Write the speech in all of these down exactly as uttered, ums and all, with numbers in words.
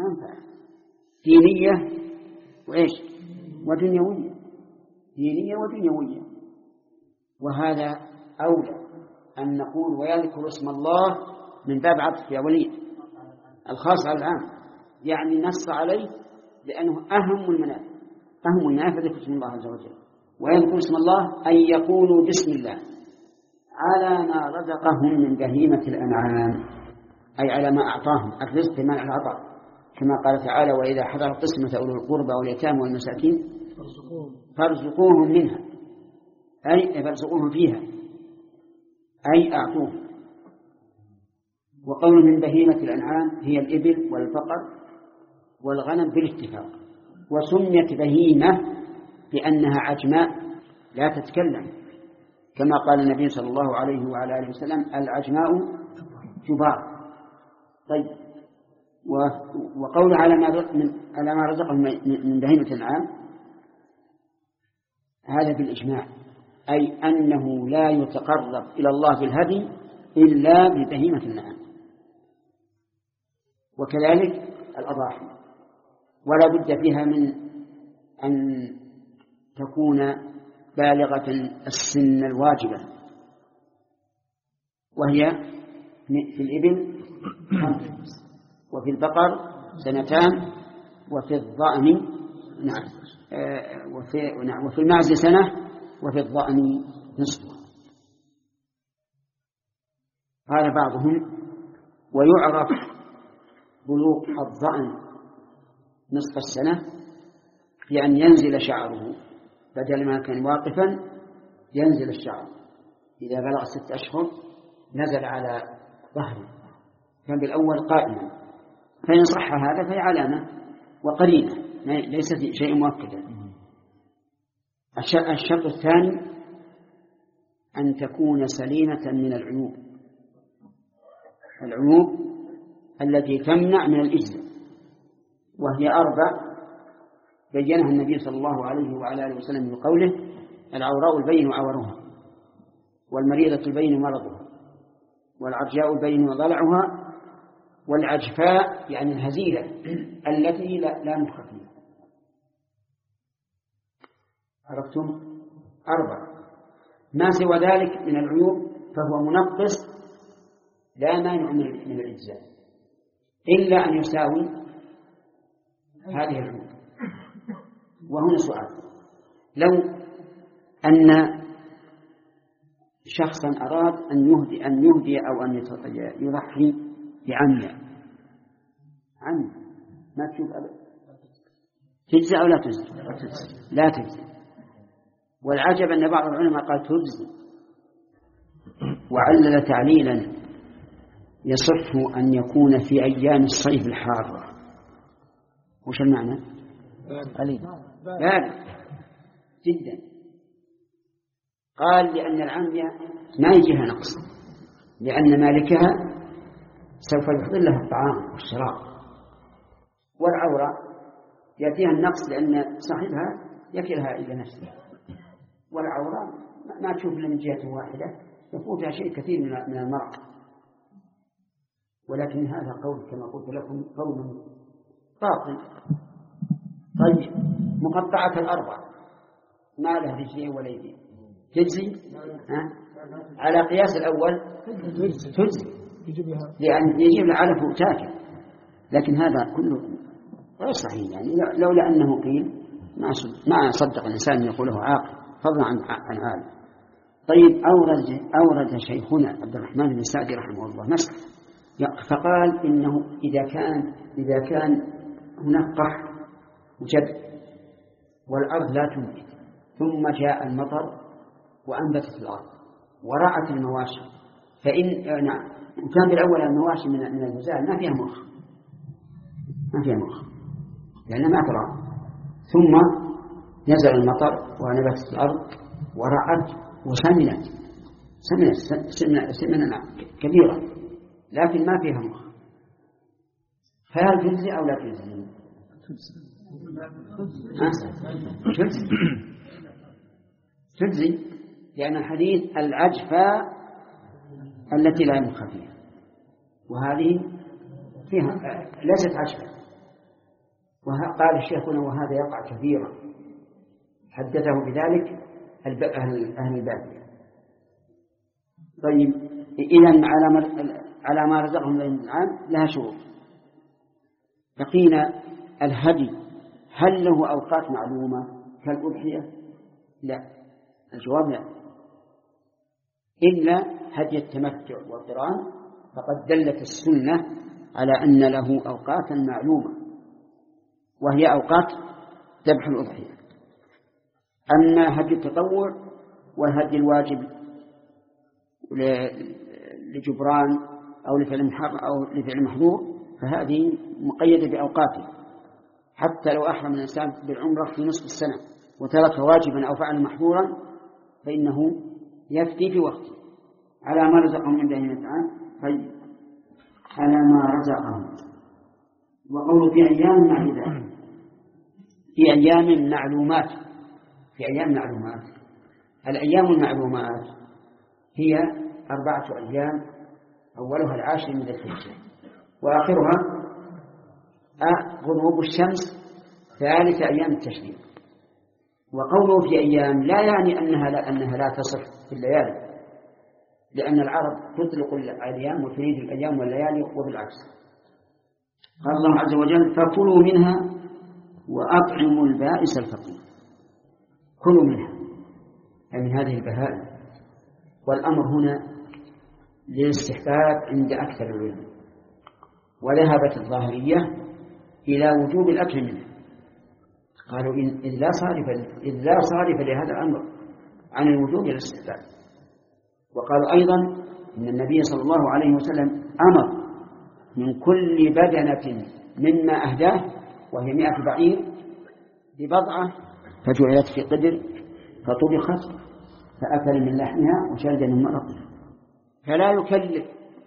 ما ينفع. دينية وإيش ودنيوية، دينية ودنيوية. وهذا أولى أن نقول ويذكر اسم الله من باب عطف يا وليد الخاص على العام، يعني نص عليه لأنه أهم المنافع، أهم المنافع ذكر اسم الله عز وجل. ويذكر اسم الله أن يقولوا بسم الله على ما رزقهم من بهيمة الأنعام، أي على ما أعطاهم الرزق بمعنى العطاء، كما قال تعالى وإذا حضر القسمة أولو القربى واليتامى والمساكين فارزقوهم منها، أي فارزقوهم فيها أي أعطوهم. وقول من بهيمة الأنعام هي الإبل والبقر والغنم بالاتفاق، وسميت بهيمة لأنها عجماء لا تتكلم، كما قال النبي صلى الله عليه وعلى آله وسلم العجماء جبار. طيب، وقول على ما رزقهم من بهيمة الأنعام هذا بالإجماع، أي أنه لا يتقرب إلى الله بالهدي إلا ببهيمة الأنعام، وكذلك الأضاحي ولا بد فيها من أن تكون بالغة السن الواجبة، وهي في الإبل خمس، وفي البقر سنتان، وفي الضأن نعم وفي, نعم وفي المعز سنة، وفي الضأن نصف. قال بعضهم ويعرف بلوغ الضأن نصف السنة بأن ينزل شعره، بدل ما كان واقفا ينزل الشعر، إذا بلغ ست أشهر نزل على ظهره، كان بالأول قائما، فإن صح هذا فهي علامة وقرينة ليس شيء مؤكدا. الشرط الثاني أن تكون سليمة من العيوب، العيوب التي تمنع من الإجزاء، وهي أربع بينها النبي صلى الله عليه وعلى آله وسلم بقوله العوراء البين عورها، والمريضة البين مرضها، والعرجاء البين ضلعها، والعجفاء يعني الهزيلة التي لا, لا مخ فيها. عرفتم؟ أربع، ما سوى ذلك من العيوب فهو منقص لا مانع من الإجزاء إلا أن يساوي هذه العيوب. وهنا سؤال، لو أن شخصا أراد أن يهدي أن يهدي أو أن يضحي بعمية، عمية ما تشوف أبدا، تجزي أو لا تجزي؟ لا تجزي. والعجب أن بعض العلماء قال تجزي، وعلل تعليلا يصح أن يكون في أيام الصيف الحارة. وش المعنى؟ بارد جدا. قال لأن العمية ما يجيها نقص، لأن مالكها سوف يحضر لها الطعام والشراب، والعورة يأتيها النقص لأن صاحبها يكلها إلى نفسه، والعورة ما تشوف إلا من جهة واحدة يفوتها شيء كثير من المرض. ولكن هذا قول كما قلت لكم قول باطل. طيب، مقطعة الأربع ما لها رجلين ولا يدين تجزي؟ على قياس الأول تجزي، لأن يجيب العلف وتاكل، لكن هذا كله غير صحيح. يعني لولا أنه قيل ما صدق الإنسان يقوله عاقل فضلا عن عن عالم. طيب، أورد أورد شيخنا عبد الرحمن بن سعدي رحمه الله مسألة، فقال إنه إذا كان إذا كان هناك قحط وجد والأرض لا تنبت، ثم جاء المطر وأنبتت الأرض ورعت المواشي، فإن نعم وكان بالأول المواشي من من الجزائر ما فيها مخ ما فيها مخ لأنها ما ترى، ثم نزل المطر ونبتت الأرض ورعت وسمنت سمنت سمنة, سمنة كبيرة لكن ما فيها مخ، فهل تجزي أو لا تجزي؟ تجزي تجزي لأن الحديث العجفاء التي لا مخ فيها، وهذه فيها ليست عجفاء وقال الشيخ هنا وهذا يقع كثيرا، حدثه بذلك أهل البادية. طيب إذن على ما رزقهم من الأنعام لها شروط. بقينا الهدي، هل له أوقات معلومة كالأضحية؟ لا، الجواب لا، إلا هدي التمتع والقران، فقد دلت السنة على أن له أوقاتا معلومة وهي أوقات ذبح الأضحية. أما هدي التطوع والهدي الواجب لجبران أو لفعل أو لفعل محظور فهذه مقيدة بأوقاته، حتى لو أحرم الإنسان بالعمرة في نصف السنة وترك واجبا أو فعل محظورا فإنه يفتي في وقته على ما رزقهم من بهيمة الأنعام. طيب على ما رزقهم، وقول في أيام معلومات، في أيام معلومات في أيام معلومات الأيام المعلومات هي أربعة أيام، أولها العاشر من ذي الحجة وآخرها غروب الشمس ثالث أيام التشريق. وقوله في أيام لا يعني أنها لا, أنها لا تصح في الليالي، لأن العرب تطلق الأيام وتريد الأيام والليالي وبالعكس. قال الله عز وجل فكلوا منها وأطعموا البائس الفقير. كلوا منها يعني من هذه البهائم، والأمر هنا للاستحباب عند أكثر العلماء، وذهبت الظاهرية إلى وجوب الأكل منه، قالوا إن إذ لا صارف إذ لا صارف لهذا الأمر عن الوجوب إلى الاستحباب. وقالوا أيضا إن النبي صلى الله عليه وسلم أمر من كل بدنة مما أهداه وهي مئة بعير ببضعة فجعلت في قدر فطبخت فأكل من لحمها وشرب من مرقها، فلا يكلف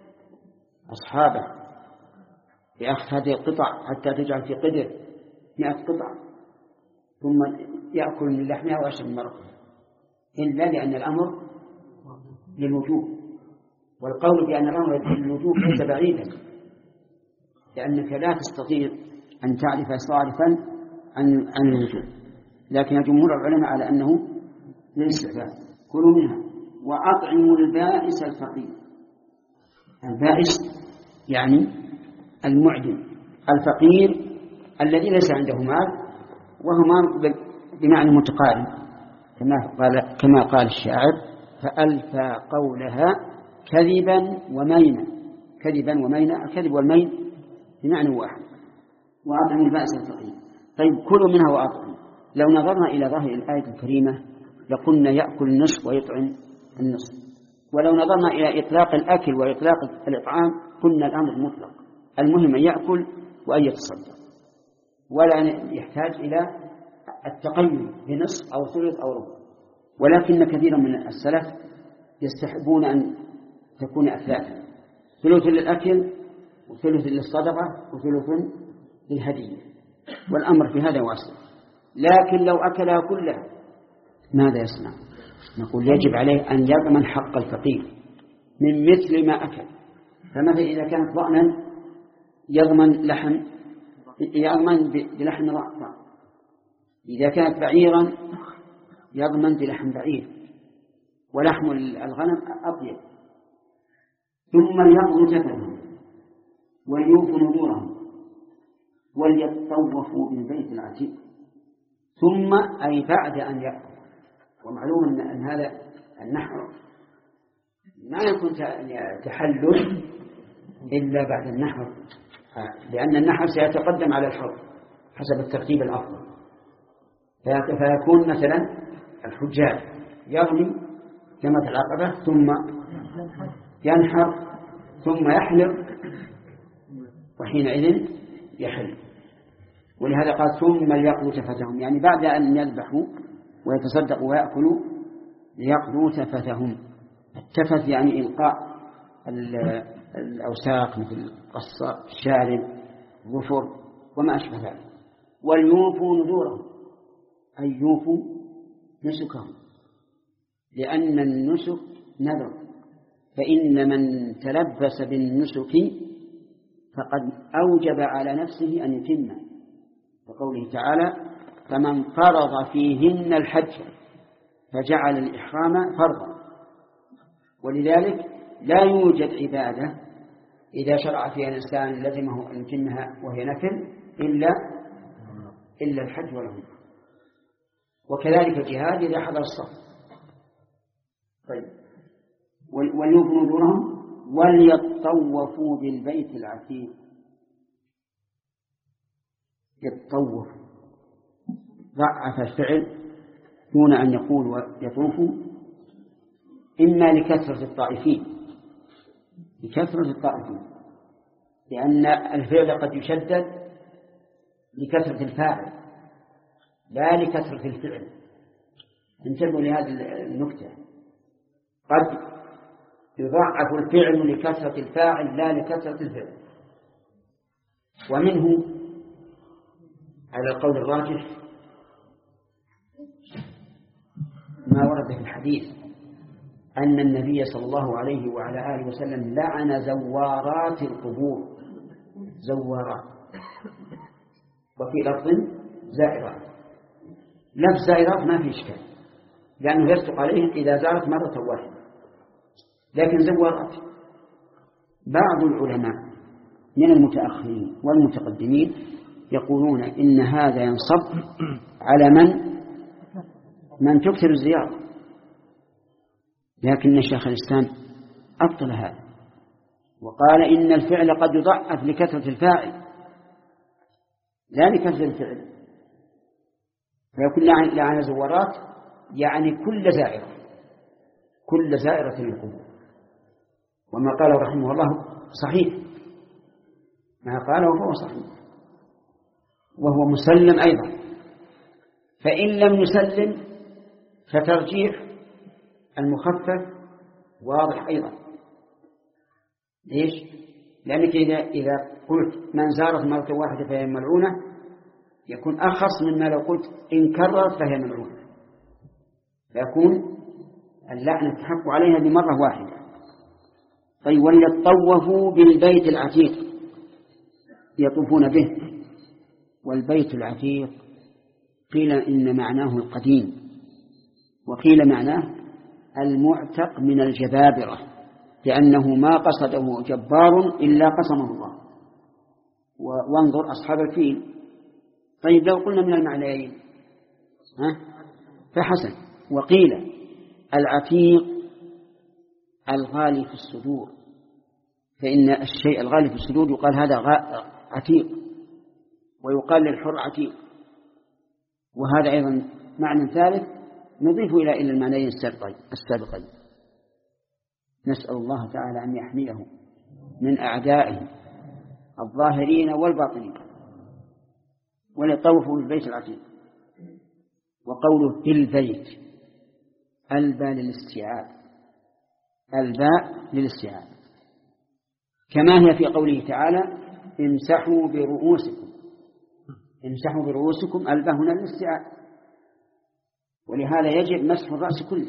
أصحابه بأخذ هذه القطع حتى تجعل في قدر مئة قطعة ثم يأكل من لحمها ويشرب من مرقها، إلا لأن الأمر للوجوب. والقول بأن الأمر للوجوب ليس بعيدا، لأنك لا تستطيع أن تعرف صارفا عن عن الوجوب، لكن جمهور العلماء على أنه للاستحباب. كلوا منها وأطعموا البائس الفقير. البائس يعني المعدم، الفقير الذي ليس عنده مال، وهما بمعنى متقارب كما قال كما قال الشاعر فألفى قولها كذبا ومينا. كذبا ومينا، الكذب والمين بمعنى واحد. وأطعموا البائس الفقير. طيب كلوا منها وأطعموا، لو نظرنا إلى ظاهر الآية الكريمة لقلنا يأكل النصف ويطعم النصف، ولو نظرنا إلى إطلاق الأكل وإطلاق الإطعام قلنا الأمر مطلق، المهم أن يأكل وأن يتصدق، ولا يحتاج إلى التقيد بنصف أو ثلث أو ربع. ولكن كثيرا من السلف يستحبون أن تكون أثلاثا، ثلث للأكل وثلث للصدقة وثلث للهدية، والأمر في هذا واسع. لكن لو أكلها كلها ماذا يصنع؟ نقول يجب عليه أن يضمن حق الفقير من مثل ما أكل. فمثلا إذا كانت ضأنا يضمن لحم يضمن بلحم ضأن، إذا كانت بعيرا يضمن بلحم بعير، ولحم الغنم أطيب. ثم ليقضوا تفثهم وليوفوا نذورهم وليطوفوا بالبيت العتيق. ثم أي بعد أن يأكل. ومعلوم أن هذا النحر ما يكون تحلل إلا بعد النحر، لأن النحر سيتقدم على الحرب حسب الترتيب الأفضل. فيكون مثلا الحجاج يرمي جمرة العقبة ثم ينحر ثم يحلق وحينئذ يحل. ولهذا قال ثم ليقضوا تفثهم، يعني بعد أن يذبحوا ويتصدقوا ويأكلوا ليقضوا تفثهم. التفث يعني إلقاء الأوساق مثل قصة الشارب ظفر وما أشبه ذلك. وليوفوا نذورهم أي يوفوا نسكهم، لأن النسك نذر، فإن من تلبس بالنسك فقد أوجب على نفسه أن يتمه، وقوله تعالى فمن فرض فيهن الحج فجعل الإحرام فرضا. ولذلك لا يوجد عبادة إذا شرع فيها الإنسان لزمه أن يتمها وهي نفل إلا إلا الحج والعمرة، وكذلك الجهاد إذا حضر الصف. طيب وليوفوا نذورهم وليطوفوا بالبيت العتيق. يتطوف ضعف الفعل دون أن يقول يطوفوا، إما لكثرة الطائفين لكثرة الطائفين لأن الفعل قد يشدد لكثرة الفاعل لا لكثرة الفعل. انتبهوا لهذه النكتة، قد يضعف الفعل لكثرة الفاعل لا لكثرة الفعل. ومنه على القول الراجح ما ورد في الحديث أن النبي صلى الله عليه وعلى آله وسلم لعن زوارات القبور، زوارات، وفي لفظ زائرات. لفظ زائرات ما في إشكال لأنه يصدق عليهم إذا زارت مرة واحدة، لكن زوارات بعض العلماء من المتأخرين والمتقدمين يقولون إن هذا ينصب على من من تكثر الزيارة، لكن شيخ الإسلام أبطل هذا وقال إن الفعل قد يضعف لكثرة الفاعل لا لكثرة الفعل، فيكون لعن زوارات يعني كل زائرة كل زائرة للقبور. وما قاله رحمه الله صحيح، ما قاله فهو صحيح وهو مسلم أيضا. فإن لم يسلم فترجيح المخفف واضح أيضا. ليش؟ لأنك إذا, إذا قلت من زارت مرة واحدة فهي ملعونة يكون أخص مما لو قلت إن كررت فهي ملعونة، فيكون اللعنة تحق عليها بمرة واحدة. طيب وليطوفوا بالبيت العتيق، يطوفون به. والبيت العتيق قيل إن معناه القديم، وقيل معناه المعتق من الجبابرة، لأنه ما قصده جبار إلا قسمه الله. وانظر أصحاب الفيل. طيب لو قلنا من المعنيين ها فحسن. وقيل العتيق الغالي في الصدور، فإن الشيء الغالي في الصدور يقال هذا عتيق، ويقال للحر عتيق. وهذا أيضا معنى ثالث نضيف إلى إلى المعنيين السابقين. نسأل الله تعالى أن يحميه من أعدائه الظاهرين والباطنين. وليطوفوا بالبيت العتيق. وقوله في البيت الباء للاستيعاب، الباء للاستيعاب كما هي في قوله تعالى امسحوا برؤوسكم، امسحوا برؤوسكم، الباء هنا للاستيعاب، ولهذا يجب مسح الرأس كله.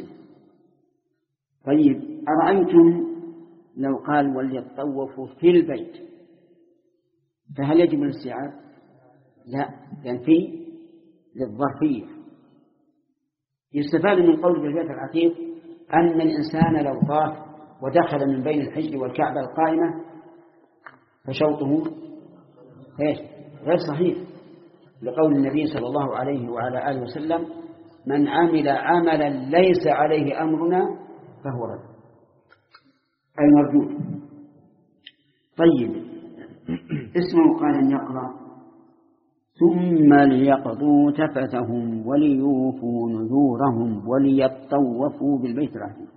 طيب أرأيتم لو قال وليطوفوا في البيت فهل يجب الاستيعاب؟ لا، لأن في للظرفية. يستفاد من قول بالبيت العتيق أن الإنسان لو طاف ودخل من بين الحجر والكعبة القائمة فشوطه غير صحيح، لقول النبي صلى الله عليه وعلى آله وسلم من عمل عملا ليس عليه أمرنا فهو رد، أي مردود. طيب اسمه قال أن يقرأ ثم ليقضوا تفثهم وليوفوا نذورهم وليطوفوا بالبيت العتيق.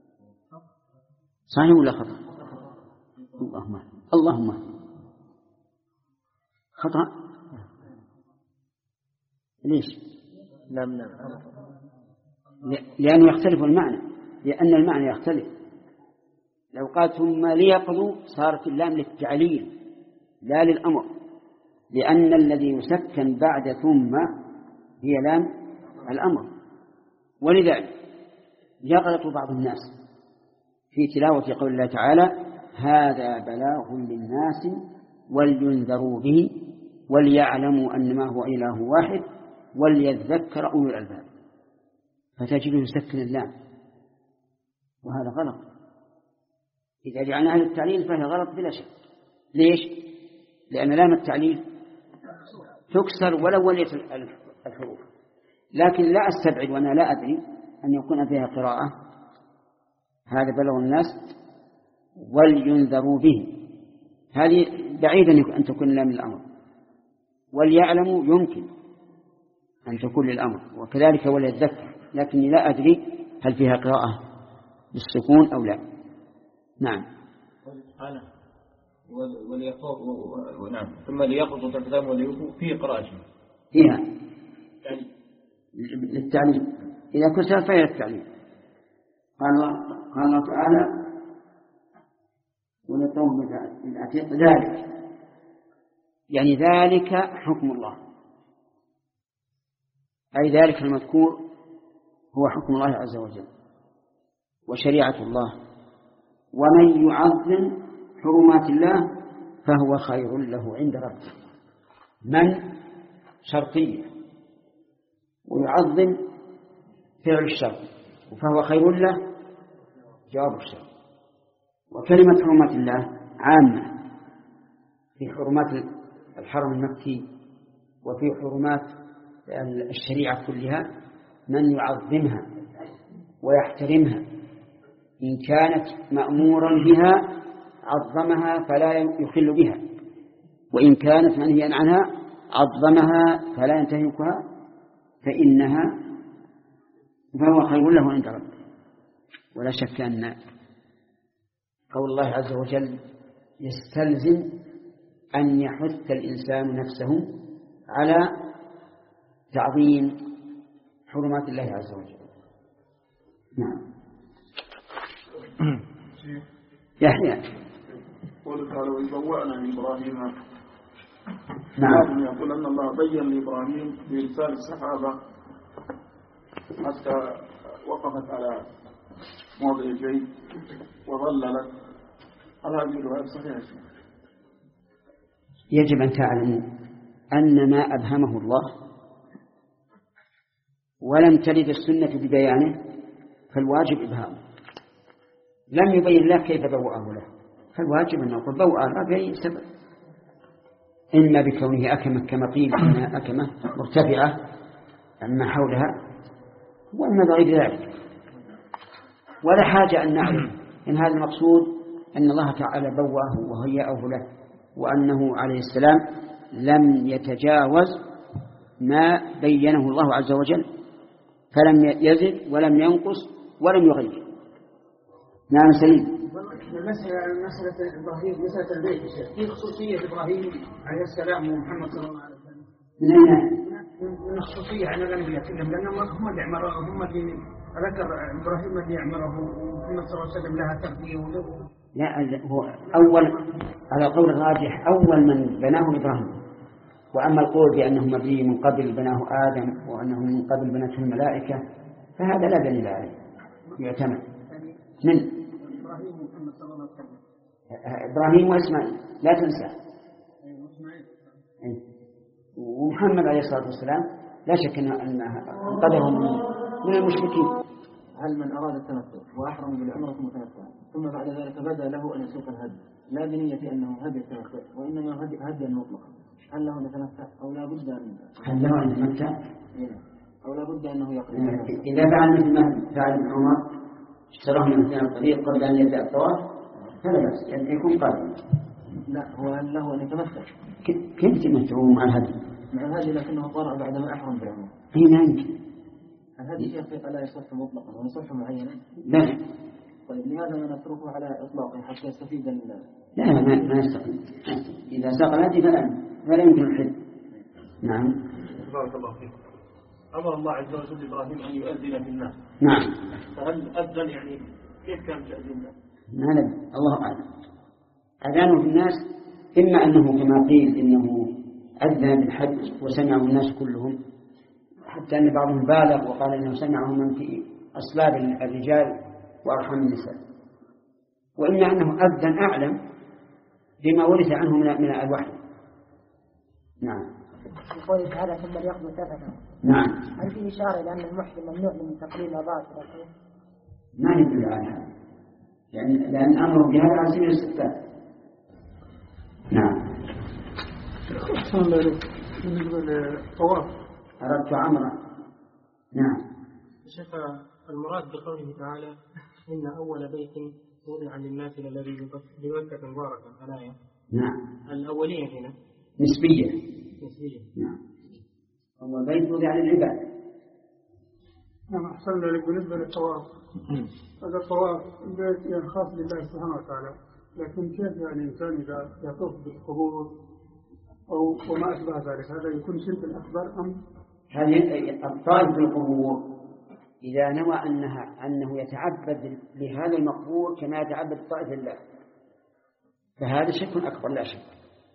صحيح ولا خطأ؟ اللهم اللهم خطأ. ليش؟ لم لأنه يختلف المعنى، لأن المعنى يختلف. لو قال ثم ليقضوا صارت اللام للتعليل لا للأمر، لأن الذي يسكن بعد ثم هي لام الأمر. ولذلك يغلط بعض الناس في تلاوة قول الله تعالى هذا بلاغ للناس ولينذروا به وليعلموا أنما هو إله واحد وليذكر أولو الألباب، فتجده يسكن اللام، وهذا غلط. إذا جعلناها للتعليل فهي غلط بلا شك. ليش؟ لأن لام التعليل تكسر ولو وليت الحروف. لكن لا أستبعد وأنا لا أدري أن يكون فيها قراءة هذا بلغ الناس ولينذروا به، هذه بعيدا أن تكون لام الأمر. وليعلموا يمكن أن تكون للأمر، وكذلك وليذكر، لكني لا أدري هل فيها قراءة بالسكون أو لا. نعم. ونعم. ثم ليقضوا تلتزم وليوفوا في قراءة فيها للتعليم، إذا كنت فهي للتعليم. قال قال الله تعالى ولطوم العتيق ذلك، يعني ذلك حكم الله، أي ذلك المذكور هو حكم الله عز وجل وشريعة الله. ومن يعظم حرمات الله فهو خير له عند ربه. من شرطية، ويعظم فعل الشرط، فهو خير له جواب الشرط. وكلمة حرمات الله عامة في حرمات الحرم المكي وفي حرمات الشريعة كلها. من يعظمها ويحترمها، إن كانت مأمورا بها عظمها فلا يخل بها، وإن كانت منهيا عنها عظمها فلا ينتهكها، فإنها فهو خير له عند ربه. ولا شك أن قول الله عز وجل يستلزم أن يحث الإنسان نفسه على تعظيم حرمات الله عز وجل. نعم. يحيى قول تعالى ويبوأنا من إبراهيم. نعم. يقول أن الله بين لإبراهيم بإرسال السحابة حتى وقفت على موضع الجيد وظللت. هل هذه الرواية صحيحة؟ يجب أن تعلموا أن ما أبهمه الله ولم ترد السنة ببيانه فالواجب إبهامه. لم يبين له كيف بوأه له، فالواجب أن نقول بوأه بأي سبب، إما بكونه أكمة كما قيل أنها أكمة مرتفعة عما حولها، وإما بغير ذلك. ولا حاجة أن نعلم إن هذا المقصود أن الله تعالى بوأه وهيأه له، وأنه عليه السلام لم يتجاوز ما بينه الله عز وجل، فلم يزد ولم ينقص ولم يغير. نعم سليم. مسألة مسألة إبراهيم مسألة البيت في خصوصية إبراهيم عليه السلام ومحمد صلى الله عليه وسلم من أين؟ من الخصوصية عن الأنبياء كلهم، لأنهم هم اللي عمروا، هم اللي ذكر إبراهيم اللي عمره ومحمد صلى الله عليه وسلم لها تربية وله. لا، هو أول على قول الراجح أول من بناه إبراهيم. وأما القول بأنه مبني من قبل بناه آدم وأنه من قبل بنته الملائكة فهذا لا دليل عليه يعتمد. من إبراهيم ومحمد صلى الله عليه وسلم، إبراهيم وإسماعيل لا تنسى، ومحمد عليه الصلاة والسلام لا شك أن قدرهم من المشركين. هل من أراد التمتع وأحرم بالعمرة متمتعا ثم بعد ذلك بدا له أن يسوق الهدي لا بنية أنه هدي التمتع وإنما هدي هدي مطلقا، هل له أن يتمتع أو لا بد أن هل له أن يتمتع أو لا بد أنه يقضي؟ إذا فعل مثل ما فعل ابن عمر اشتراه من مثل الطريق قبل أن يبدأ الطواف فلا بأس يعني يكون قادم. لا، هو هل له أن يتمتع؟ كيف تمتعوا مع الهدي؟ مع الهدي لكنه طلع بعدما أحرم بالعمرة. هي ما يمكن. الهدي في الحقيقة لا يصح مطلقا ويصح معينا. لا. طيب لماذا ما نتركه على إطلاقه حتى يستفيد ال لا ما ما يستقيم. إذا ساق الهدي فلا فلا يمكن الحد. نعم. بارك الله فيك. أمر الله عز وجل إبراهيم أن يؤذن في الناس. نعم. فهل أذن يعني كيف كان تأذين الناس؟ ما ندري الله أعلم. أذانه في الناس إما أنه كما قيل إنه أذن بالحج وسمعه الناس كلهم، حتى أن بعضهم بالغ وقال إنه سمعه من في أصلاب الرجال وأرحم النساء، وإما أنه أذن أعلم بما ورث عنه من من الوحي، نعم. يقول تعالى ثم ليقضوا تفثهم. نعم. هل في إشارة لأن المحرم ممنوع من تقليل أظافره؟ ما يدل على هذا، يعني لأن أمره بهذا على سبيل الاستفتاء. نعم. أحسن الله إليك. بالنسبة للطواف أردت عمرة. نعم. شيخ، المراد بقوله تعالى إن أول بيت وضع للناس الذي بمكة مباركا الآية. نعم. الأولية هنا نسبية. نسبية. نعم. أول بيت وضع للعباد. نعم. أحسن الله إليك. بالنسبة للطواف، هذا الطواف البيت يعني خاص لله سبحانه وتعالى، لكن كيف يعني الإنسان إذا يطوف بالقبور أو وما أشبه ذلك، هذا يكون شرك أكبر أم؟ هذه الطائف بالقبور إذا نوى أنها أنه يتعبد لهذا المقبور كما يتعبد الطائف لله فهذا شرك أكبر لا شك.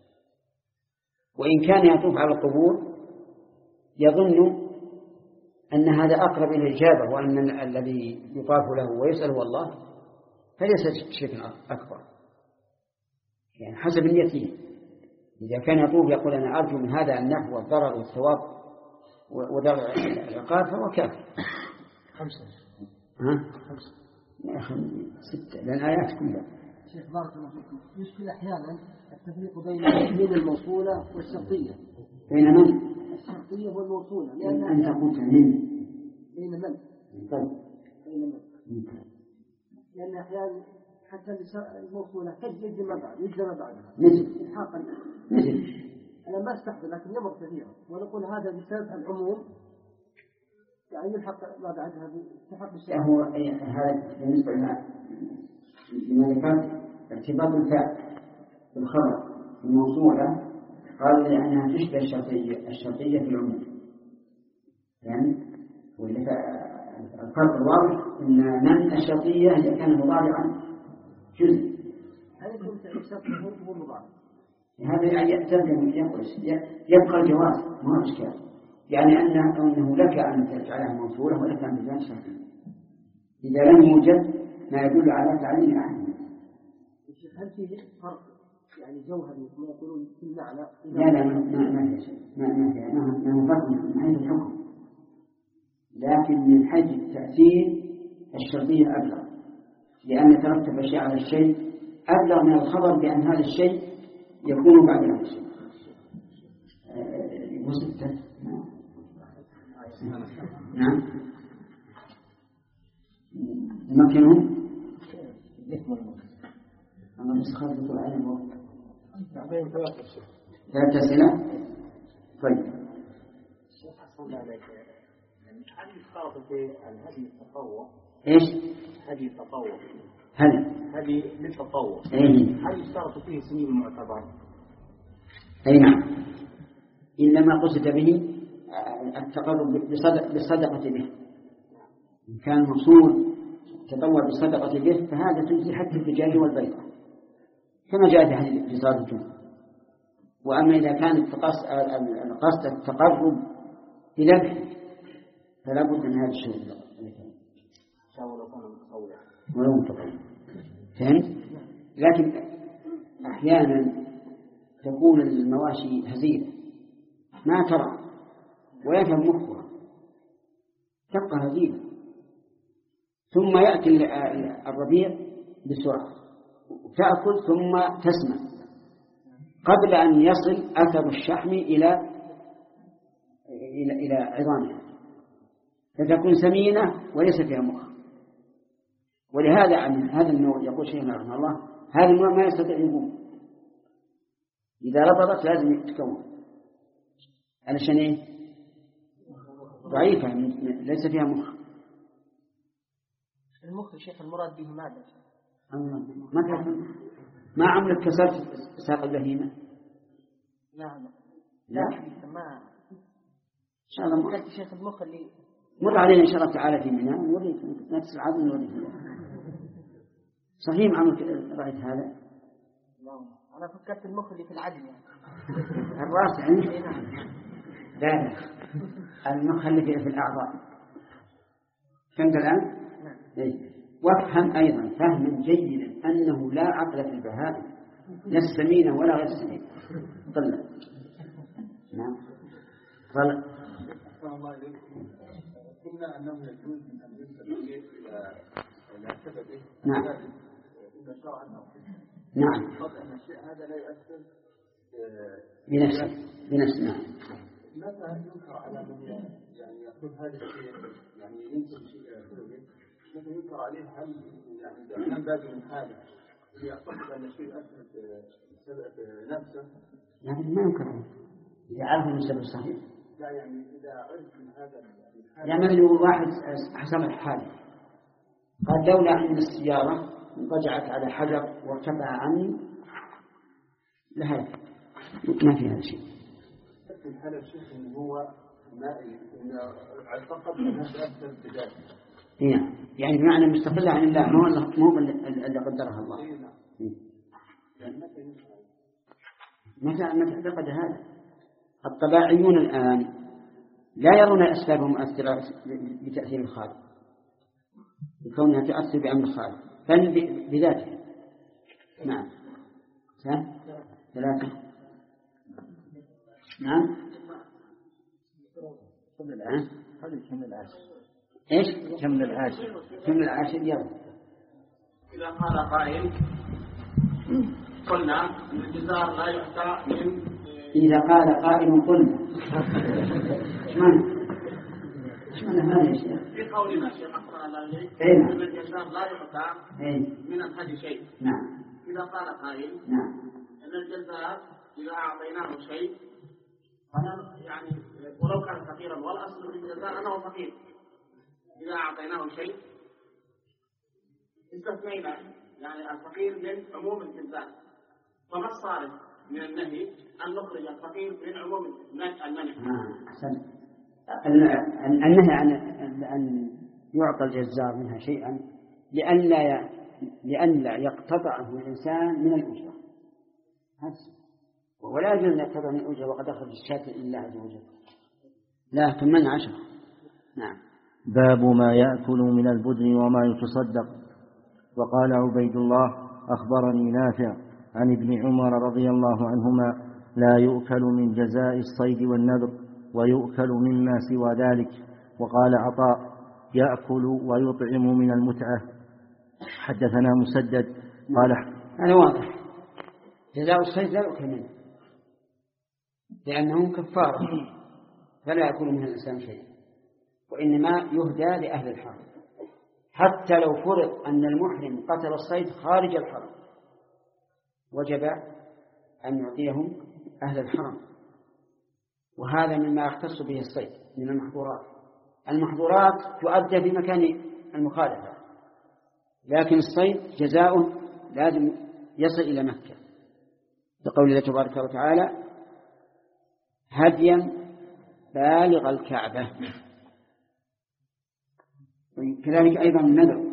وإن كان يطوف على القبور يظن أن هذا أقرب إلى الإجابة وأن الذي يطاف له ويسأل هو الله فليس شرك أكبر، يعني حسب النية. إذا كان يطوف يقول أنا أرجو من هذا النفع والضرر والثواب ودرع العقاب فهو كافر. خمسة. ها؟ خمسة. يا أخي ستة لأن آيات كلها. شيخ بارك الله فيكم، يشكل أحيانا التفريق بين بين الموصولة والشرطية. بين من؟ الشرطية والموصولة. لأن أنت قلت من. بين من؟ طيب. بين من؟ لأن أحيانا حتى الموصولة تجد ما بعد يجد ما بعدها. مثل. إلحاقا. مثل. أنا ما استحضر لكن يمر كثيرا ونقول هذا بسبب العموم يعني يلحق ما بعدها بتحق الشيء. هو هذا بالنسبة لما ذكرت ارتباط الفعل بالخبر الموصولة قالوا لأنها تشبه الشرطية الشرطية في العموم، يعني الفرق الواضح أن من الشرطية إذا كان مضارعا جزء هل يكون الشرطية هو مضارع؟ هذا يعني يبقى الجواز ما إشكال، يعني أن أنه لك أن تجعلها موصولة ولك أن تجعلها شرطية إذا لم يوجد ما يدل على تعليم أحد. هل فيه فرق يعني جوهري كما يقولون في المعنى؟ لا لا ما ما في شيء ما ما في ما ما فرق من حيث الحكم، لكن من حيث التأثير الشرطية أبلغ، لأن ترتب أشياء على الشيء أبلغ من الخبر بأن هذا الشيء يكون بعد هذا الشيء. وستة. نعم. مكنهم. أنا مسخر بطول علم وقت. ثلاث أسئلة. طيب. هل يشترط في الهدي التطوع؟ إيش؟ هدي التطوع. هل؟ هدي للتطوع. إيه. هل يشترط فيه سنين المعتبر؟ أي نعم. إنما قصد به التقرب بالصدقة به. إن كان مصون تطوع بالصدقة به فهذا تجزي حتى الدجاج والبيضة كما جاء في حديث في صلاة الجمعة. وأما إذا كان القصد التقرب بذبح فلا بد من هذا الشيء ولو متطوع. فهمت؟ لكن أحيانا تكون المواشي هزيلة ما ترى ويفهم مخها تبقى هزيلة ثم يأتي الربيع بسرعة تأكل ثم تسمن قبل أن يصل أثر الشحم إلى إلى إلى عظامها فتكون سمينة وليس فيها مخ. ولهذا عن هذا النوع يقول شيخنا رحمه الله هذا النوع ما يستطيع يقوم إذا ربطت لازم تكون علشان إيه ضعيفة ليس فيها مخ. المخ شيخ المراد به ماذا؟ ما تعرف ما عملك كسرت ساق البهيمة؟ لا لا ما إن شاء الله قلت شيخ المخ اللي مر علينا إن شاء الله تعالى في منام نوريك نفس العظم نوريك صحيح عملك رأيت هذا؟ لا أنا فكرت المخ اللي في العدل يعني. الرأس عندي لا لا المخ اللي في الأعضاء. فهمت الآن؟ إيه. وافهم أيضا فهما جيدا أنه لا عقل في البهائم لا السمينة ولا غير السمينة. طلع نعم. قال قلنا أنه يجوز أن ينسب الشيء إلى سببه. نعم. إذا شرع أنه نعم. قطع أن الشيء هذا لا يؤثر بنفسه بنفسه. نعم. متى ينكر على من يعني يأخذ هذا الشيء يعني ينسب الشيء إلى سببه؟ متى ينكر عليه هل يعني من باب من حاله يعتقد أن الشيء يؤثر بسبب نفسه؟ يعني ما ينكر إذا عرف من السبب الصحيح. لا يعني إذا عرف من هذا يعني مثل واحد حسب الحال قال لولا أن السيارة انضجعت على حجر وارتفع عني لهذا ما في هذا الشيء. في الحالة الشيخ إن هو ما إن اعتقد أنها تؤثر بذاته. إيه يعني بمعنى مستقلة عن الله مو مو اللي قدرها الله. إيه. يعني متى ينفع؟ متى متى اعتقد هذا؟ الطباعيون الآن لا يرون أسباب مؤثرة بتأثير الخالق بكونها تؤثر بأمر الخالق بل بذاته. نعم. ثلاثة. نعم. هذا كم العاشر. إيش؟ كم العاشر. كم العاشر يوم. إذا قال قائل قلنا أن الجزار لا يعطى من. إذا قال قائل قلنا شمعنا شمعنا هذا الشيء في قولنا شيخ أحسن الله إليك أن الجزار لا يعطى من الحج شيء. نعم. إذا قال قائل نعم. أن الجزار إذا أعطيناه شيء فأنا يعني ولو كان فقيرا والأصل في الجزار أنه فقير إذا أعطيناه شيء استثنينا يعني الفقير من عموم الجزار فما الصارف من النهي أن نخرج الفقير من عموم المنع. أحسن. النهي عن أن يعطى الجزار منها شيئا لئلا لئلا يقتطعه الإنسان من الأجرة ولا يجوز أن يقتطع من الأجرة وقد أخرج الشاة لله عز وجل. لا ثمن عشرة. نعم. باب ما يأكل من البدن وما يتصدق. وقال عبيد الله أخبرني نافع عن ابن عمر رضي الله عنهما لا يؤكل من جزاء الصيد والنذر ويؤكل مما سوى ذلك. وقال عطاء يأكل ويطعم من المتعة. حدثنا مسدد قال هذا واضح جزاء الصيد لا يؤكل منه لأنه كفارة فلا يأكل منها الإنسان شيء وإنما يهدى لأهل الحرم حتى لو فرض أن المحرم قتل الصيد خارج الحرم وجب أن يعطيهم أهل الحرم وهذا مما يختص به الصيد من المحظورات. المحظورات تؤدى في مكان المخالفة لكن الصيد جزاؤه لازم يصل إلى مكة بقول الله تبارك وتعالى هديا بالغ الكعبة. كذلك أيضا النذر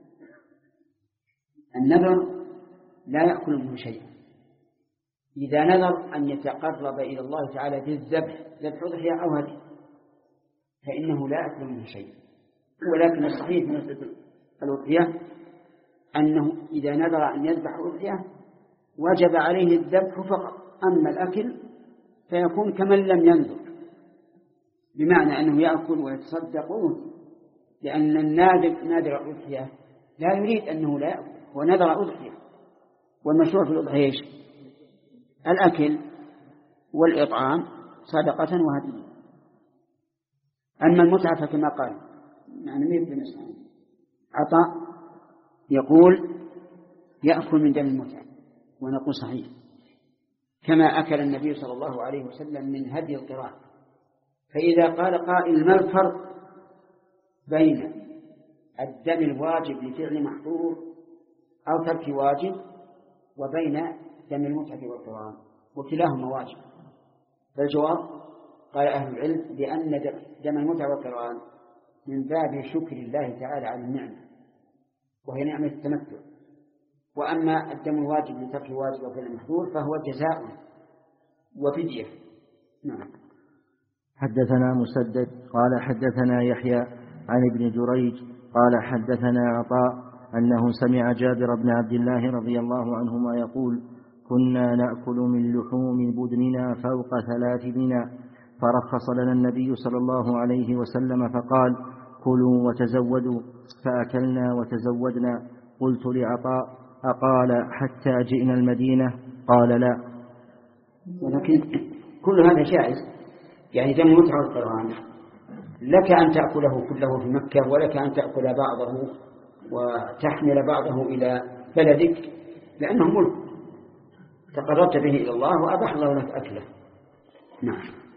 النذر لا يأكل منه شيئا. إذا نذر أن يتقرب إلى الله تعالى بالذبح ذبح أضحية أو هدي فإنه لا يأكل منه شيئا. ولكن الصحيح من الأضحية أنه إذا نذر أن يذبح أضحية وجب عليه الذبح فقط أما الأكل فيكون كمن لم ينذر بمعنى أنه يأكل ويتصدق لأن النادر نادر الأضحية لا يريد أنه لا يأكل هو نذر أضحية والمشروع في الأضحية الأكل والإطعام صدقة وهدية. أما المتعة فكما قال يعني مين بنسان عطاء يقول يأكل من دم المتعة ونقول صحيح كما أكل النبي صلى الله عليه وسلم من هدي القران. فإذا قال قائل ما الفرق بين الدم الواجب لفعل محظور أو ترك واجب وبين دم المتعة والقران وكلاهما واجب؟ فالجواب قال أهل العلم بأن دم المتعة والقران من باب شكر الله تعالى على النعمة وهي نعمة التمتع وأما الدم الواجب لترك واجب وفعل محظور فهو جزاء وفدية. نعم. حدثنا مسدد قال حدثنا يحيى عن ابن جريج قال حدثنا عطاء أنه سمع جابر بن عبد الله رضي الله عنهما يقول كنا نأكل من لحوم بدننا فوق ثلاث بنا، فرخص لنا النبي صلى الله عليه وسلم فقال: كلوا وتزودوا، فأكلنا وتزودنا. قلت لعطاء: أقال حتى جئنا المدينة؟ قال: لا. ولكن كل هذا جائز، يعني دم متعة القرآن، لك أن تأكله كله في مكة، ولك أن تأكل بعضه وتحمل بعضه إلى بلدك، لأنه ملك تقربت به إلى الله وأباح الله لك أكله. نعم.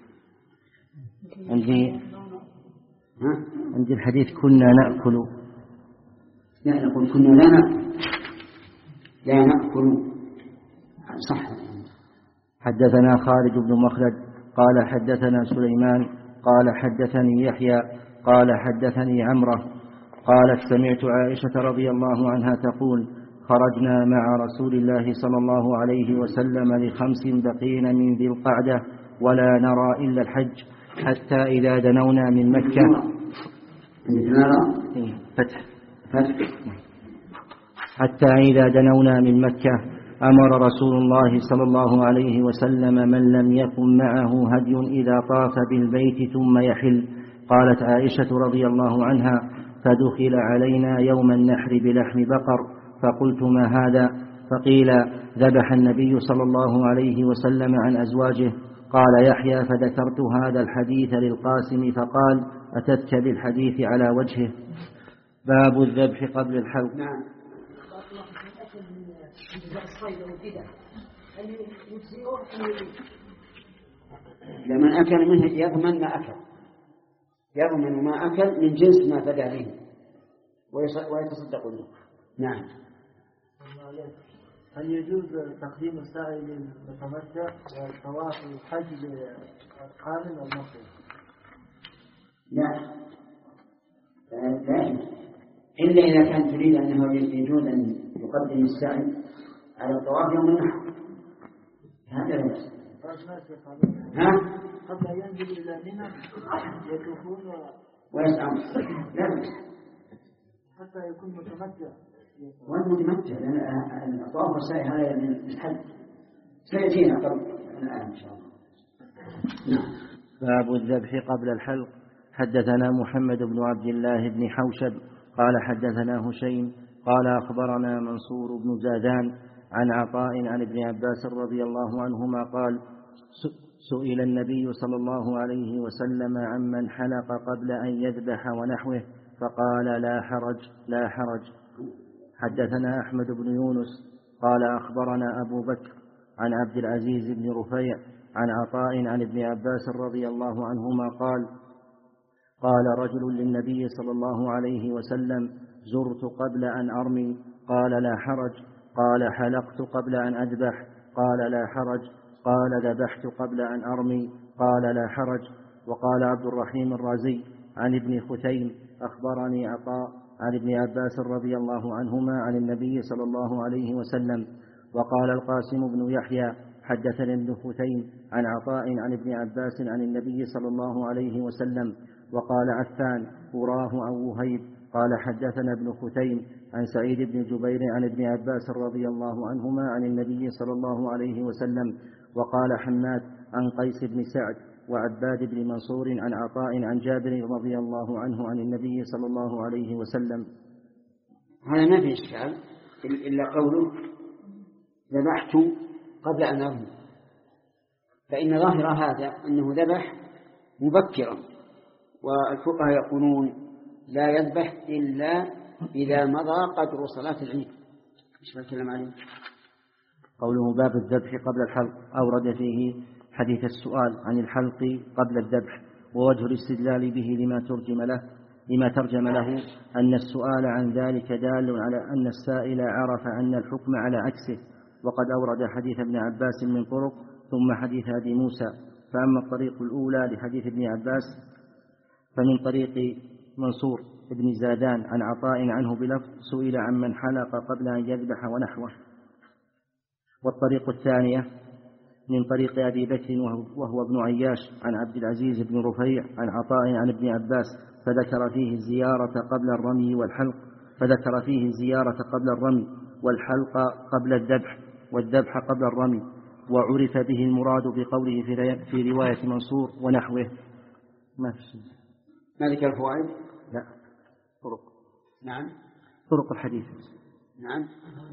عندي ها؟ عندي الحديث كنا نأكل، لا نقول كنا لا نأكل، لا نأكل صح. حدثنا خالد بن مخلد قال حدثنا سليمان قال حدثني يحيى قال حدثني عمرة قالت: سمعت عائشة رضي الله عنها تقول: خرجنا مع رسول الله صلى الله عليه وسلم لخمس بقين من ذي القعدة ولا نرى إلا الحج، حتى إذا دنونا من مكة فتح حتى إذا دنونا من مكة أمر رسول الله صلى الله عليه وسلم من لم يكن معه هدي إذا طاف بالبيت ثم يحل. قالت عائشة رضي الله عنها: فدخل علينا يوم النحر بلحم بقر، فقلت: ما هذا؟ فقيل: ذبح النبي صلى الله عليه وسلم عن أزواجه. قال يحيى: فذكرت هذا الحديث للقاسم فقال: أتتك بالحديث على وجهه. باب الذبح قبل الحلق. نعم. لمن أكل منه يضمن ما أكل، يضمن ما أكل من جنس ما فدى به ويتصدق به. نعم. هل يجوز تقديم السعي للمتمتع والطواف الحج للقارن والمفرد؟ لا لا، إلا إذا كان تريد أنه يجوز أن يقدم السعي على الطواف يوم النحر، هذا لا بأس. ها؟ قبل أن ينزل إلى منى يطوفون ويسعون، لا بأس حتى يكون متمتع. والمتمتع لأن الطواف والسعي هذا من الحج سيأتينا قبل الآن إن شاء الله. نعم. باب الذبح قبل الحلق. حدثنا محمد بن عبد الله بن حوشب قال حدثنا هشيم قال أخبرنا منصور بن زادان عن عطاء عن ابن عباس رضي الله عنهما قال: سئل النبي صلى الله عليه وسلم عمن حلق قبل أن يذبح ونحوه فقال: لا حرج لا حرج. حدثنا أحمد بن يونس قال أخبرنا أبو بكر عن عبد العزيز بن رفيع عن عطاء عن ابن عباس رضي الله عنهما قال: قال رجل للنبي صلى الله عليه وسلم: زرت قبل أن أرمي، قال: لا حرج. قال: حلقت قبل أن أذبح، قال: لا حرج. قال: ذبحت قبل أن أرمي، قال: لا حرج. وقال عبد الرحيم الرازي عن ابن ختيم أخبرني عطاء عن ابن عباس رضي الله عنهما عن النبي صلى الله عليه وسلم. وقال القاسم بن يحيى حدثني ابن ختيم عن عطاء عن ابن عباس عن النبي صلى الله عليه وسلم. وقال عفان أراه أو وهيب قال حدثنا ابن ختيم عن سعيد بن جبير عن ابن عباس رضي الله عنهما عن النبي صلى الله عليه وسلم. وقال حماد عن قيس بن سعد وعباد بن منصور عن عطاء عن جابر رضي الله عنه عن النبي صلى الله عليه وسلم. هذا ما في إشكال إلا قوله: ذبحت قبل أن أرمي، فإن ظاهر هذا أنه ذبح مبكرا، والفقهاء يقولون لا يذبح إلا إذا مضى قدر صلاة العيد. إيش الكلام عليه؟ قوله باب الذبح قبل الحلق أورد فيه حديث السؤال عن الحلق قبل الذبح، ووجه الاستدلال به لما ترجم له لما ترجم له أن السؤال عن ذلك دال على أن السائل عرف أن الحكم على عكسه. وقد أورد حديث ابن عباس من طرق ثم حديث أبي موسى. فأما الطريق الأولى لحديث ابن عباس فمن طريق منصور بن زادان عن عطاء عنه بلفظ: سئل عن من حلق قبل أن يذبح ونحوه. والطريق الثانية من طريق أبي بكر وهو ابن عياش عن عبد العزيز بن رفيع عن عطاء عن ابن عباس فذكر فيه الزيارة قبل الرمي والحلق فذكر فيه الزيارة قبل الرمي والحلق قبل الذبح، والذبح قبل الرمي، وعرف به المراد بقوله في رواية منصور ونحوه. ما في شيء. ما ذكر الفوائد؟ لا، طرق. نعم، طرق الحديث. نعم.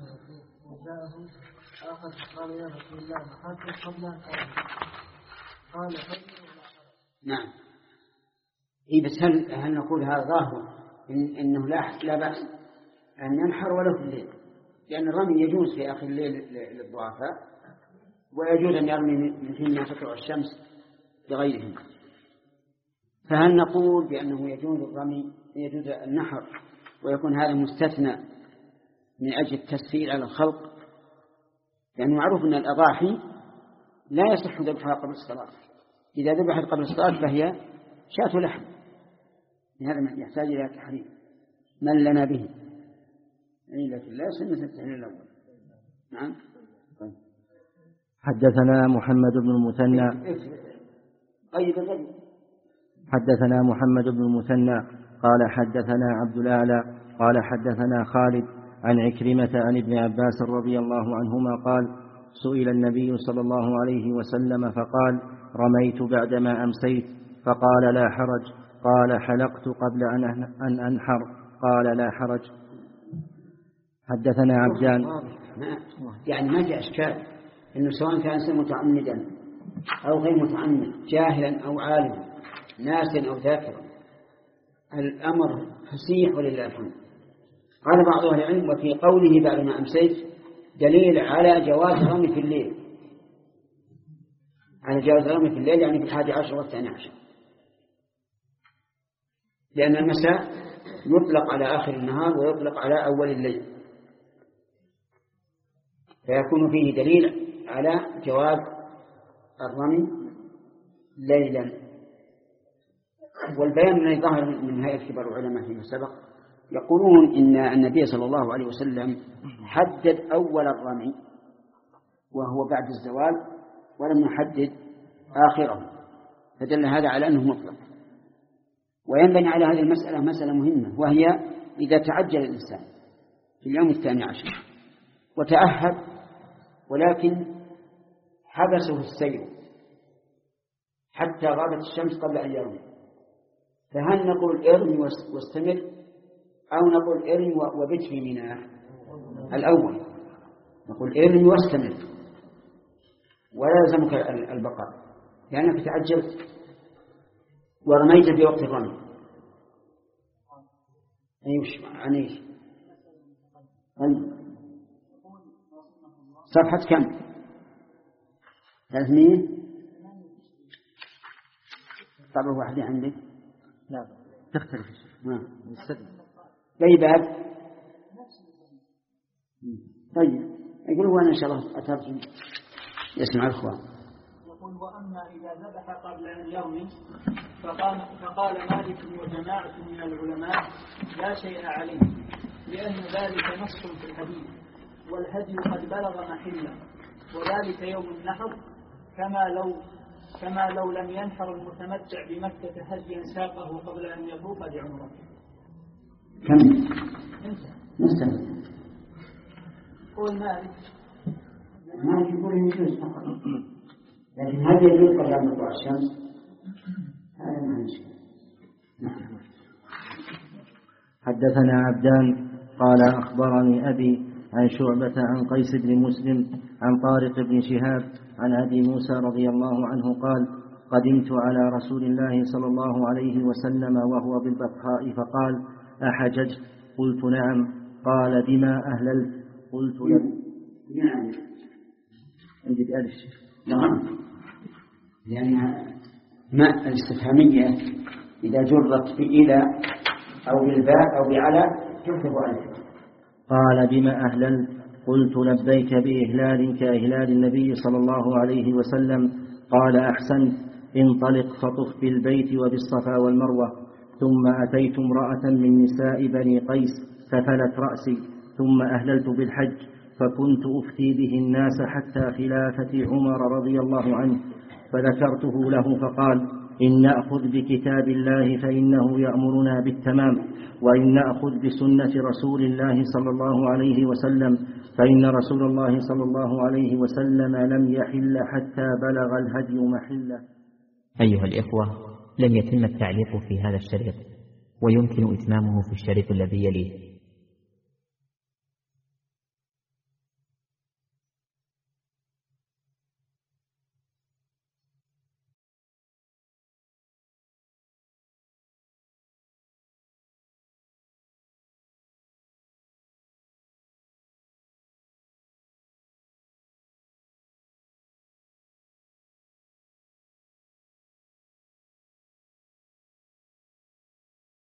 نعم. إيه بس هل هل نقول هذا ظاهر إن إنه لا لا بأس أن ينحر ولو في الليل، لأن الرمي يجوز في آخر الليل للضعفاء، ويجوز أن يرمي من حين ما تطلع الشمس لغيرهم. فهل نقول بأنه يجوز الرمي يجوز النحر ويكون هذا مستثنى من أجل التسهيل على الخلق؟ لأنه معروف أن الأضاحي لا يصح ذبحها قبل الصلاة، إذا ذبحت قبل الصلاة فهي شاة لحم، هذا يحتاج إلى تحريم من لنا به، لكن لا سنة التحليل الأول. نعم. حدثنا محمد بن المثنى طيب حدثنا محمد بن المثنى قال حدثنا عبد الأعلى قال حدثنا خالد عن عكرمة عن ابن عباس رضي الله عنهما قال سئل النبي صلى الله عليه وسلم فقال رميت بعدما أمسيت، فقال لا حرج، قال حلقت قبل أن أنحر، قال لا حرج. حدثنا عبدان. يعني ما في أشكال إنه سواء كان متعمدا أو غير متعمد، جاهلا أو عالما، ناسا أو ذاكرا، الأمر فسيح ولله الحمد. قال بعض أهل العلم وفي قوله بعد ما أمسيت دليل على جواز الرمي في الليل، على جواز الرمي في الليل يعني في الحادي عشر والثاني عشر، لأن المساء يطلق على آخر النهار ويطلق على أول الليل، فيكون فيه دليل على جواز الرمي ليلا. والبيان الذي ظهر من هيئة كبار العلماء فيما سبق يقولون إن النبي صلى الله عليه وسلم حدد أول الرمي وهو بعد الزوال ولم يحدد آخره، فدل هذا على أنه مطلق. وينبني على هذه المسألة مسألة مهمة، وهي إذا تعجل الإنسان في اليوم الثاني عشر وتأهب ولكن حبسه السير حتى غابت الشمس قبل أن يرمي، فهل نقول ارمي واستمر أو نقول ارمي وبت في ميناء؟ الأول نقول ارمي واستمر ولا يلزمك البقاء لأنك تعجلت ورميت في وقت الرمي. أيوش عنيش. صفحة كم؟ ثلاثمية؟ طبعا واحدة عندك؟ لا تختلف. ما أي باب؟ طيب يقول هو أنا إن شاء الله أترجم يسمع الأخوان. يقول وأما إذا ذبح قبل أن يرمي فقال, فقال مالك وجماعة من العلماء لا شيء عليه، لأن ذلك نص في الحديث، والهدي قد بلغ محله، وذلك يوم النحر، كما لو كما لو لم ينحر المتمتع بمكة هديا ساقه قبل أن يطوف بعمره. كم؟ مستمر. قول مالك. مالك يقول يجوز فقط، لكن هل يجوز قبل أن تطلع الشمس؟ هذا ما نشكل. حدثنا عبدان قال أخبرني أبي عن شعبة عن قيس بن مسلم عن طارق بن شهاب عن أبي موسى رضي الله عنه قال قدمت على رسول الله صلى الله عليه وسلم وهو بالبطحاء فقال أحججت؟ قلت نعم. قال بما أهللت؟ قلت نعم. عندي بألف شيخ. نعم، لأن ماء الاستفهامية إذا جرت بإلى أو بالباء أو بعلى تكتب ألف. قال بما أهللت؟ قلت لبيك بإهلال كإهلال النبي صلى الله عليه وسلم. قال أحسنت، انطلق فطف بالبيت وبالصفا والمروة. ثم أتيت امرأة من نساء بني قيس ففلت رأسي، ثم أهللت بالحج فكنت أفتي به الناس حتى خلافة عمر رضي الله عنه، فذكرته له فقال إن نأخذ بكتاب الله فإنه يأمرنا بالتمام، وإن نأخذ بسنة رسول الله صلى الله عليه وسلم فإن رسول الله صلى الله عليه وسلم لم يحل حتى بلغ الهدي محله. أيها الإخوة، لم يتم التعليق في هذا الشريط، ويمكن إتمامه في الشريط الذي يليه.